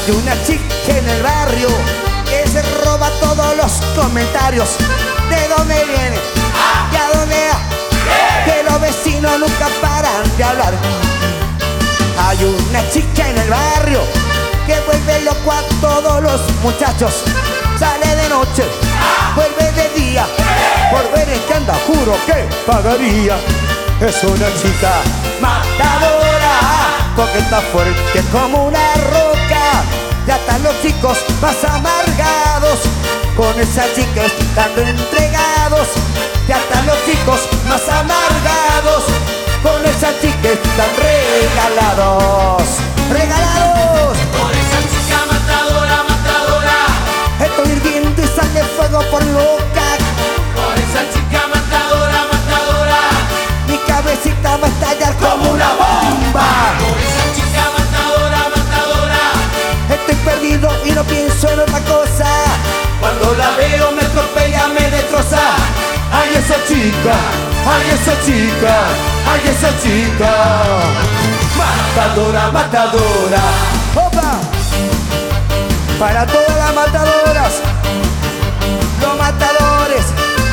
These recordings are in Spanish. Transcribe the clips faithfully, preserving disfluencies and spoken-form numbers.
Hay una chica en el barrio que se roba todos los comentarios. ¿De dónde viene? ¿Y a dónde va? Que los vecinos nunca paran de hablar. Hay una chica en el barrio que vuelve loco a todos los muchachos. Sale de noche, vuelve de día. Por ver en que anda, juro que pagaría. Es una chica matadora, porque está fuerte como una roca. Ya están los chicos más amargados, con esa chica están entregados. Ya están los chicos más amargados, con esa chica están regalados. Regalados. Por esa chica matadora, matadora. Estoy hirviendo y sale fuego por mi boca. Por esa chica matadora, matadora. Mi cabecita va a estallar como una bomba. Por esa chica matadora, matadora. Estoy perdido y no pienso en otra cosa. Cuando la veo me atropella, me destroza. Ay, esa chica, ay, esa chica, ay, esa chica. Matadora, matadora. ¡Opa! Para todas las matadoras, los matadores.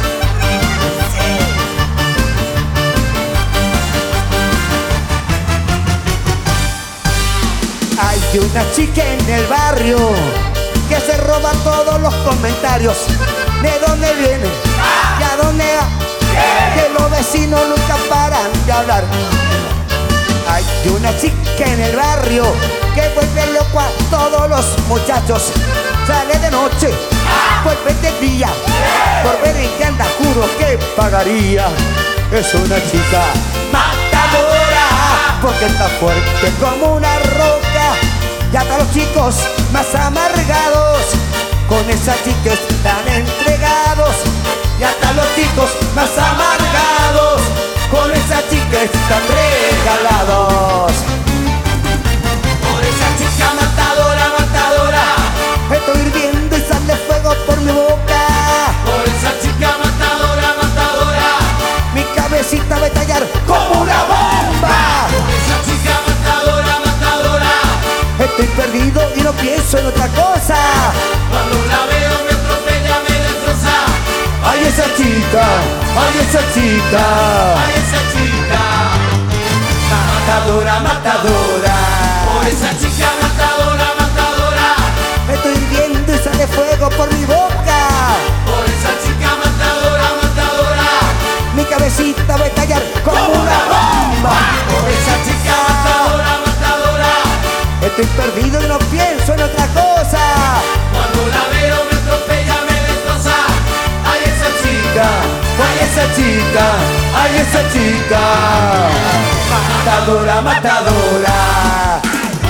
Hay una chica en el barrio que se roba todos los comentarios. ¿De dónde viene? ¿Y a dónde va? Que los vecinos nunca paran de hablar. Hay una chica en el barrio que vuelve loco a todos los muchachos. Sale de noche, vuelve de día. Por ver en qué anda, juro que pagaría. Es una chica matadora, porque está fuerte como una roca. Ya están los chicos más amargados, con esa chica están entregados. Ya están los chicos más amargados, con esa chica están regalados. Por esa chica matadora, matadora. Estoy hirviendo y sale fuego por mi boca. Por esa chica matadora, matadora. Mi cabecita va a estallar como una bomba. Por esa chica matadora, matadora. Estoy perdido y no pienso en otra cosa. Cuando la veo me atropella, me destroza. Ay, esa chica, ay, esa chica. Ay, esa chica Matadora, matadora. Por esa chica matadora, matadora. Estoy hirviendo y sale fuego por mi boca. Por esa chica matadora, matadora. Mi cabecita va a estallar como una bomba. Por esa chica matadora, matadora. Estoy perdido y no pienso en otra cosa. Cuando la veo me atropella, me destroza. Ay, esa chica, Ay, esa chica, ay, esa chica. Matadora, matadora.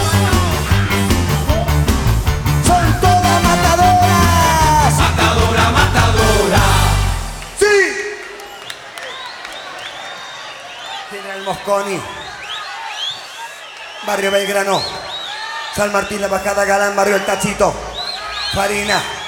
Son todas matadoras. matadora, matadora. ¡Sí! General Mosconi, Barrio Belgrano, San Martín, La Bajada, Galán, Barrio El Tachito, Farina.